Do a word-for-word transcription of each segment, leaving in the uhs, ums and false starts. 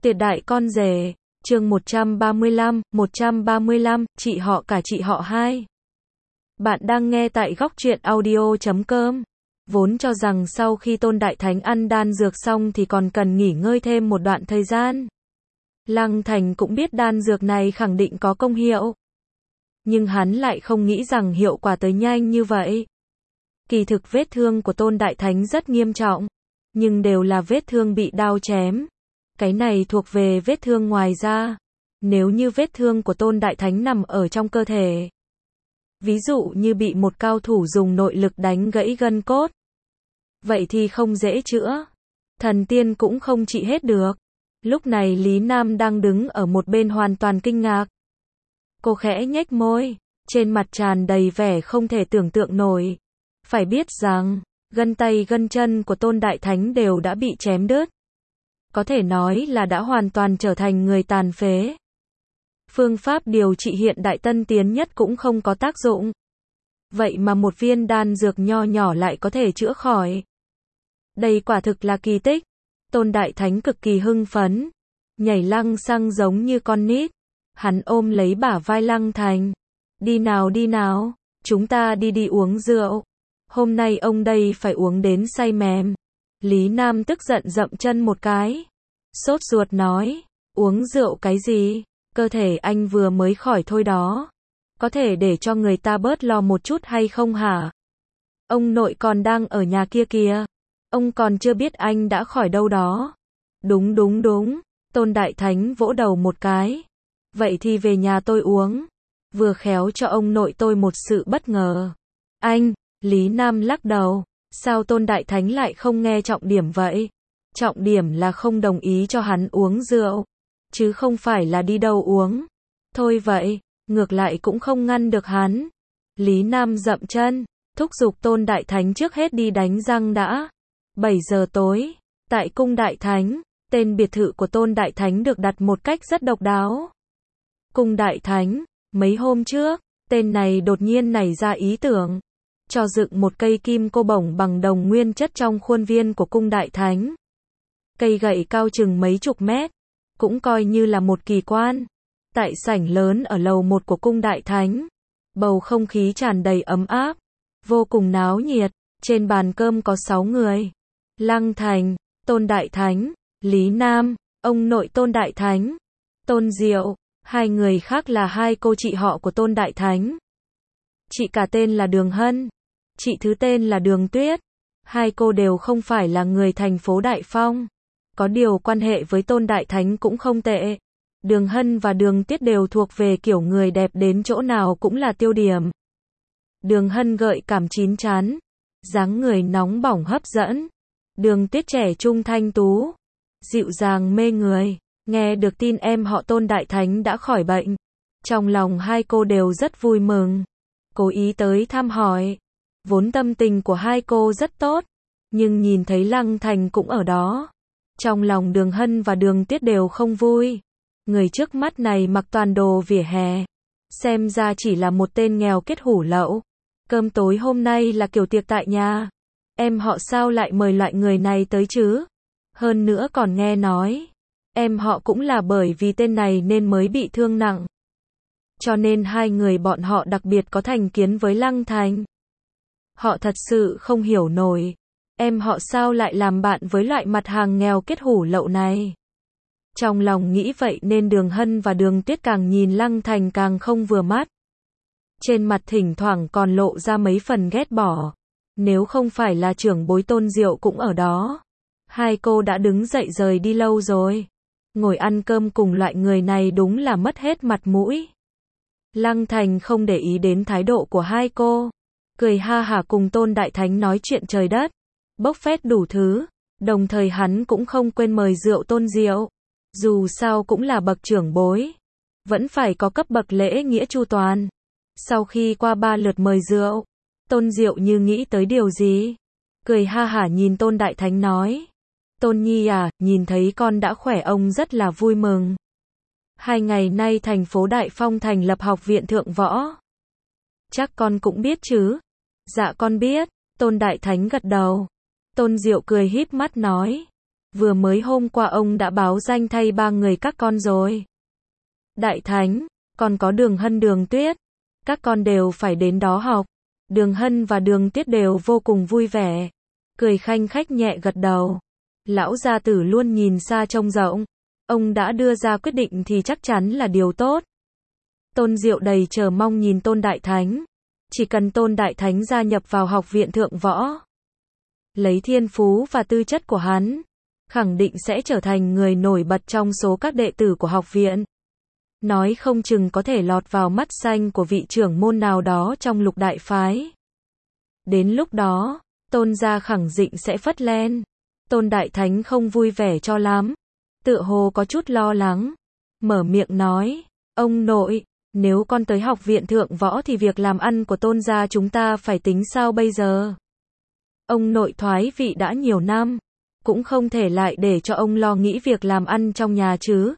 Tuyệt đại con rể, chương một trăm ba mươi lăm, một trăm ba mươi lăm, chị họ cả chị họ hai. Bạn đang nghe tại góc truyện audio chấm com. Vốn cho rằng sau khi Tôn Đại Thánh ăn đan dược xong thì còn cần nghỉ ngơi thêm một đoạn thời gian. Lăng Thành cũng biết đan dược này khẳng định có công hiệu. Nhưng hắn lại không nghĩ rằng hiệu quả tới nhanh như vậy. Kỳ thực vết thương của Tôn Đại Thánh rất nghiêm trọng, nhưng đều là vết thương bị đao chém. Cái này thuộc về vết thương ngoài da. Nếu như vết thương của Tôn Đại Thánh nằm ở trong cơ thể, ví dụ như bị một cao thủ dùng nội lực đánh gãy gân cốt, vậy thì không dễ chữa. Thần tiên cũng không trị hết được. Lúc này Lý Nam đang đứng ở một bên hoàn toàn kinh ngạc. Cô khẽ nhếch môi, trên mặt tràn đầy vẻ không thể tưởng tượng nổi. Phải biết rằng, gân tay gân chân của Tôn Đại Thánh đều đã bị chém đứt. Có thể nói là đã hoàn toàn trở thành người tàn phế. Phương pháp điều trị hiện đại tân tiến nhất cũng không có tác dụng. Vậy mà một viên đan dược nho nhỏ lại có thể chữa khỏi. Đây quả thực là kỳ tích. Tôn Đại Thánh cực kỳ hưng phấn, nhảy lăng xăng giống như con nít. Hắn ôm lấy bả vai Lăng Thành. Đi nào đi nào, chúng ta đi đi uống rượu. Hôm nay ông đây phải uống đến say mềm. Lý Nam tức giận dậm chân một cái. Sốt ruột nói, uống rượu cái gì? Cơ thể anh vừa mới khỏi thôi đó. Có thể để cho người ta bớt lo một chút hay không hả? Ông nội còn đang ở nhà kia kìa. Ông còn chưa biết anh đã khỏi đâu đó. Đúng đúng đúng, Tôn Đại Thánh vỗ đầu một cái. Vậy thì về nhà tôi uống. Vừa khéo cho ông nội tôi một sự bất ngờ. Anh, Lý Nam lắc đầu. Sao Tôn Đại Thánh lại không nghe trọng điểm vậy? Trọng điểm là không đồng ý cho hắn uống rượu, chứ không phải là đi đâu uống. Thôi vậy, ngược lại cũng không ngăn được hắn. Lý Nam dậm chân, thúc giục Tôn Đại Thánh trước hết đi đánh răng đã. bảy giờ tối, tại Cung Đại Thánh, tên biệt thự của Tôn Đại Thánh được đặt một cách rất độc đáo. Cung Đại Thánh, mấy hôm trước, tên này đột nhiên nảy ra ý tưởng cho dựng một cây kim cô bổng bằng đồng nguyên chất trong khuôn viên của Cung Đại Thánh. Cây gậy cao chừng mấy chục mét, cũng coi như là một kỳ quan. Tại sảnh lớn ở lầu một của Cung Đại Thánh, bầu không khí tràn đầy ấm áp, vô cùng náo nhiệt. Trên bàn cơm có sáu người. Lăng Thành, Tôn Đại Thánh, Lý Nam, ông nội Tôn Đại Thánh, Tôn Diệu, hai người khác là hai cô chị họ của Tôn Đại Thánh. Chị cả tên là Đường Hân, chị thứ tên là Đường Tuyết. Hai cô đều không phải là người thành phố Đại Phong. Có điều quan hệ với Tôn Đại Thánh cũng không tệ. Đường Hân và Đường Tuyết đều thuộc về kiểu người đẹp đến chỗ nào cũng là tiêu điểm. Đường Hân gợi cảm chín chắn, dáng người nóng bỏng hấp dẫn. Đường Tuyết trẻ trung thanh tú, dịu dàng mê người. Nghe được tin em họ Tôn Đại Thánh đã khỏi bệnh, trong lòng hai cô đều rất vui mừng, cố ý tới thăm hỏi. Vốn tâm tình của hai cô rất tốt, nhưng nhìn thấy Lăng Thành cũng ở đó, trong lòng Đường Hân và Đường Tuyết đều không vui. Người trước mắt này mặc toàn đồ vỉa hè, xem ra chỉ là một tên nghèo kết hủ lậu. Cơm tối hôm nay là kiểu tiệc tại nhà. Em họ sao lại mời loại người này tới chứ? Hơn nữa còn nghe nói, em họ cũng là bởi vì tên này nên mới bị thương nặng. Cho nên hai người bọn họ đặc biệt có thành kiến với Lăng Thành. Họ thật sự không hiểu nổi, em họ sao lại làm bạn với loại mặt hàng nghèo kết hủ lậu này. Trong lòng nghĩ vậy nên Đường Hân và Đường Tuyết càng nhìn Lăng Thành càng không vừa mắt. Trên mặt thỉnh thoảng còn lộ ra mấy phần ghét bỏ. Nếu không phải là trưởng bối Tôn Diệu cũng ở đó, hai cô đã đứng dậy rời đi lâu rồi. Ngồi ăn cơm cùng loại người này đúng là mất hết mặt mũi. Lăng Thành không để ý đến thái độ của hai cô, cười ha hả cùng Tôn Đại Thánh nói chuyện trời đất, bốc phét đủ thứ. Đồng thời hắn cũng không quên mời rượu Tôn Diệu. Dù sao cũng là bậc trưởng bối, vẫn phải có cấp bậc lễ nghĩa chu toàn. Sau khi qua ba lượt mời rượu, Tôn Diệu như nghĩ tới điều gì, cười ha hả nhìn Tôn Đại Thánh nói, Tôn Nhi à, nhìn thấy con đã khỏe ông rất là vui mừng. Hai ngày nay thành phố Đại Phong thành lập học viện thượng võ. Chắc con cũng biết chứ? Dạ con biết, Tôn Đại Thánh gật đầu. Tôn Diệu cười híp mắt nói, Vừa mới hôm qua ông đã báo danh thay ba người các con rồi. Đại Thánh, còn có Đường Hân Đường Tuyết. Các con đều phải đến đó học. Đường Hân và Đường Tuyết đều vô cùng vui vẻ. Cười khanh khách nhẹ gật đầu. Lão gia tử luôn nhìn xa trông rộng. Ông đã đưa ra quyết định thì chắc chắn là điều tốt. Tôn Diệu đầy chờ mong nhìn Tôn Đại Thánh. Chỉ cần Tôn Đại Thánh gia nhập vào học viện thượng võ, lấy thiên phú và tư chất của hắn, khẳng định sẽ trở thành người nổi bật trong số các đệ tử của học viện. Nói không chừng có thể lọt vào mắt xanh của vị trưởng môn nào đó trong Lục Đại Phái. Đến lúc đó, Tôn gia khẳng định sẽ phất lên. Tôn Đại Thánh không vui vẻ cho lắm, tựa hồ có chút lo lắng, mở miệng nói, ông nội, nếu con tới học viện thượng võ thì việc làm ăn của Tôn gia chúng ta phải tính sao bây giờ? Ông nội thoái vị đã nhiều năm, cũng không thể lại để cho ông lo nghĩ việc làm ăn trong nhà chứ.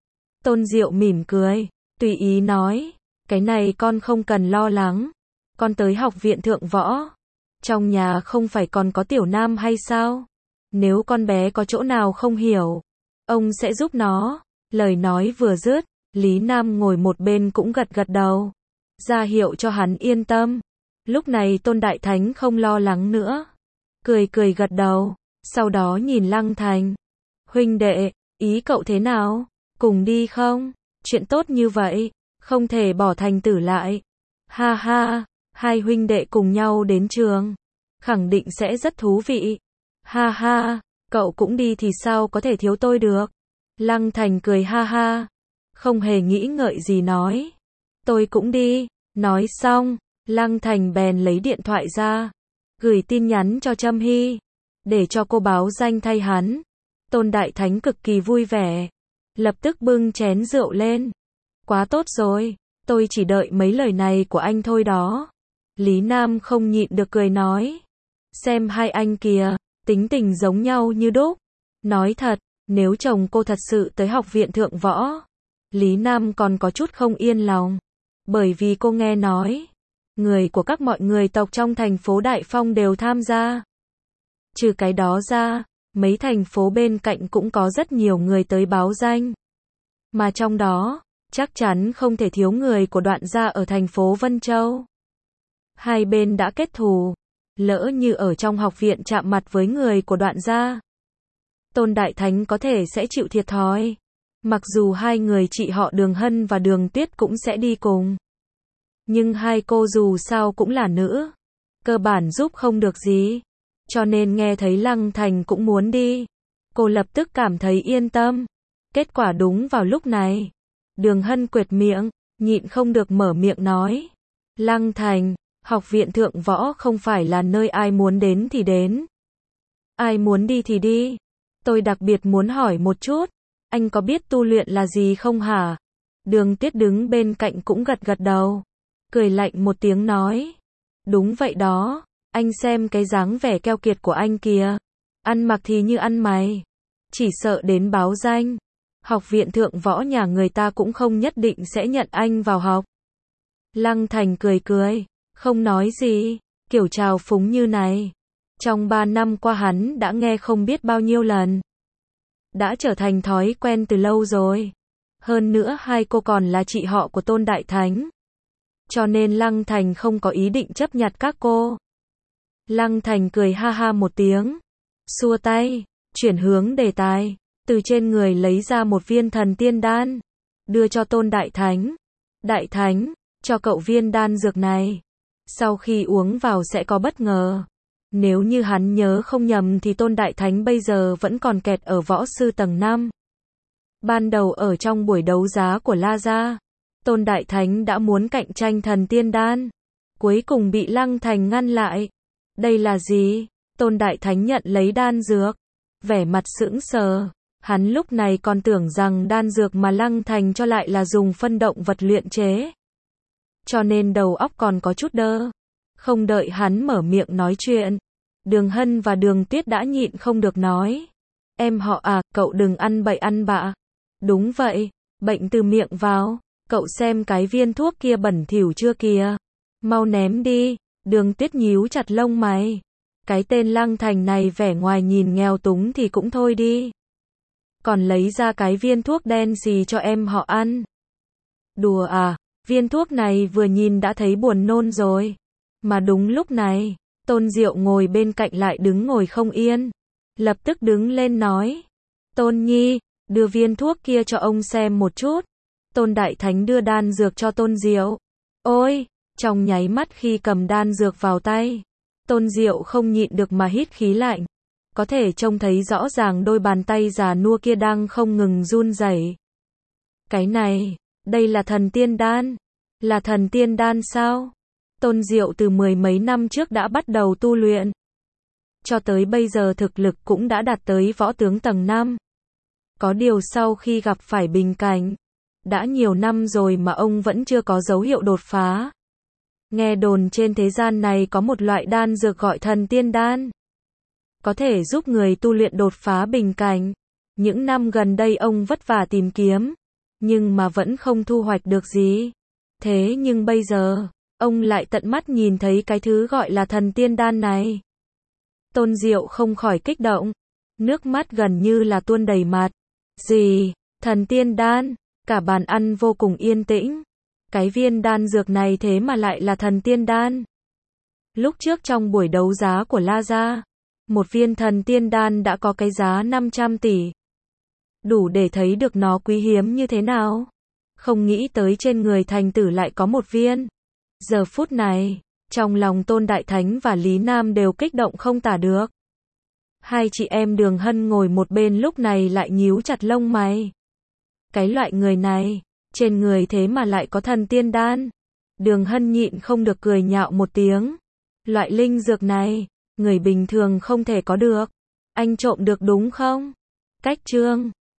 Tôn Diệu mỉm cười, tùy ý nói, cái này con không cần lo lắng, con tới học viện thượng võ, trong nhà không phải còn có Tiểu Nam hay sao? Nếu con bé có chỗ nào không hiểu, ông sẽ giúp nó. Lời nói vừa dứt, Lý Nam ngồi một bên cũng gật gật đầu, ra hiệu cho hắn yên tâm. Lúc này Tôn Đại Thánh không lo lắng nữa, cười cười gật đầu, sau đó nhìn Lăng Thành. Huynh đệ, ý cậu thế nào? Cùng đi không? Chuyện tốt như vậy, không thể bỏ Thành Tử lại. Ha ha, hai huynh đệ cùng nhau đến trường, khẳng định sẽ rất thú vị. Ha ha, cậu cũng đi thì sao có thể thiếu tôi được? Lăng Thành cười ha ha, không hề nghĩ ngợi gì nói. Tôi cũng đi. Nói xong, Lăng Thành bèn lấy điện thoại ra, gửi tin nhắn cho Trâm Hy, để cho cô báo danh thay hắn. Tôn Đại Thánh cực kỳ vui vẻ, lập tức bưng chén rượu lên. Quá tốt rồi, tôi chỉ đợi mấy lời này của anh thôi đó. Lý Nam không nhịn được cười nói. Xem hai anh kìa, tính tình giống nhau như đúc. Nói thật, nếu chồng cô thật sự tới học viện thượng võ, Lý Nam còn có chút không yên lòng. Bởi vì cô nghe nói, người của các mọi người tộc trong thành phố Đại Phong đều tham gia. Trừ cái đó ra, mấy thành phố bên cạnh cũng có rất nhiều người tới báo danh. Mà trong đó, chắc chắn không thể thiếu người của Đoạn gia ở thành phố Vân Châu. Hai bên đã kết thù, lỡ như ở trong học viện chạm mặt với người của Đoạn gia, Tôn Đại Thánh có thể sẽ chịu thiệt thòi. Mặc dù hai người chị họ Đường Hân và Đường Tuyết cũng sẽ đi cùng, nhưng hai cô dù sao cũng là nữ, cơ bản giúp không được gì. Cho nên nghe thấy Lăng Thành cũng muốn đi, cô lập tức cảm thấy yên tâm. Kết quả đúng vào lúc này, Đường Hân quệt miệng, nhịn không được mở miệng nói. Lăng Thành, học viện thượng võ không phải là nơi ai muốn đến thì đến, ai muốn đi thì đi. Tôi đặc biệt muốn hỏi một chút, anh có biết tu luyện là gì không hả? Đường Tuyết đứng bên cạnh cũng gật gật đầu, cười lạnh một tiếng nói. Đúng vậy đó, anh xem cái dáng vẻ keo kiệt của anh kìa, ăn mặc thì như ăn mày, chỉ sợ đến báo danh, học viện thượng võ nhà người ta cũng không nhất định sẽ nhận anh vào học. Lăng Thành cười cười, không nói gì, kiểu trào phúng như này, trong ba năm qua hắn đã nghe không biết bao nhiêu lần, đã trở thành thói quen từ lâu rồi. Hơn nữa hai cô còn là chị họ của Tôn Đại Thánh, cho nên Lăng Thành không có ý định chấp nhặt các cô. Lăng Thành cười ha ha một tiếng, xua tay, chuyển hướng đề tài, từ trên người lấy ra một viên thần tiên đan, đưa cho Tôn Đại Thánh. Đại Thánh, cho cậu viên đan dược này, sau khi uống vào sẽ có bất ngờ. Nếu như hắn nhớ không nhầm thì Tôn Đại Thánh bây giờ vẫn còn kẹt ở võ sư tầng năm. Ban đầu ở trong buổi đấu giá của La Gia, Tôn Đại Thánh đã muốn cạnh tranh thần tiên đan, cuối cùng bị Lăng Thành ngăn lại. Đây là gì? Tôn Đại Thánh nhận lấy đan dược, vẻ mặt sững sờ. Hắn lúc này còn tưởng rằng đan dược mà Lăng Thành cho lại là dùng phân động vật luyện chế, cho nên đầu óc còn có chút đơ. Không đợi hắn mở miệng nói chuyện, Đường Hân và Đường Tuyết đã nhịn không được nói. Em họ à, cậu đừng ăn bậy ăn bạ. Đúng vậy, bệnh từ miệng vào. Cậu xem cái viên thuốc kia bẩn thỉu chưa kìa, mau ném đi. Đường Tuyết nhíu chặt lông mày, Cái tên Lăng Thành này vẻ ngoài nhìn nghèo túng thì cũng thôi đi. Còn lấy ra cái viên thuốc đen xì cho em họ ăn. Đùa à, viên thuốc này vừa nhìn đã thấy buồn nôn rồi. Mà đúng lúc này, Tôn Diệu ngồi bên cạnh lại đứng ngồi không yên. Lập tức đứng lên nói. Tôn Nhi, đưa viên thuốc kia cho ông xem một chút. Tôn Đại Thánh đưa đan dược cho Tôn Diệu. Ôi, trong nháy mắt khi cầm đan dược vào tay, Tôn Diệu không nhịn được mà hít khí lạnh. Có thể trông thấy rõ ràng đôi bàn tay già nua kia đang không ngừng run rẩy. Cái này, đây là thần tiên đan. Là thần tiên đan sao? Tôn Diệu từ mười mấy năm trước đã bắt đầu tu luyện. Cho tới bây giờ thực lực cũng đã đạt tới võ tướng tầng năm. Có điều sau khi gặp phải bình cảnh, đã nhiều năm rồi mà ông vẫn chưa có dấu hiệu đột phá. Nghe đồn trên thế gian này có một loại đan dược gọi thần tiên đan. Có thể giúp người tu luyện đột phá bình cảnh. Những năm gần đây ông vất vả tìm kiếm, nhưng mà vẫn không thu hoạch được gì. Thế nhưng bây giờ, ông lại tận mắt nhìn thấy cái thứ gọi là thần tiên đan này. Tôn Diệu không khỏi kích động, nước mắt gần như là tuôn đầy mặt. Gì? Thần tiên đan? Cả bàn ăn vô cùng yên tĩnh. Cái viên đan dược này thế mà lại là thần tiên đan. Lúc trước trong buổi đấu giá của La Gia, một viên thần tiên đan đã có cái giá năm trăm tỷ. Đủ để thấy được nó quý hiếm như thế nào. Không nghĩ tới trên người thành tử lại có một viên. Giờ phút này, trong lòng Tôn Đại Thánh và Lý Nam đều kích động không tả được. Hai chị em Đường Hân ngồi một bên lúc này lại nhíu chặt lông mày. Cái loại người này, trên người thế mà lại có thần tiên đan. Đường Hân nhịn không được cười nhạo một tiếng. Loại linh dược này, người bình thường không thể có được. Anh trộm được đúng không? Cách chương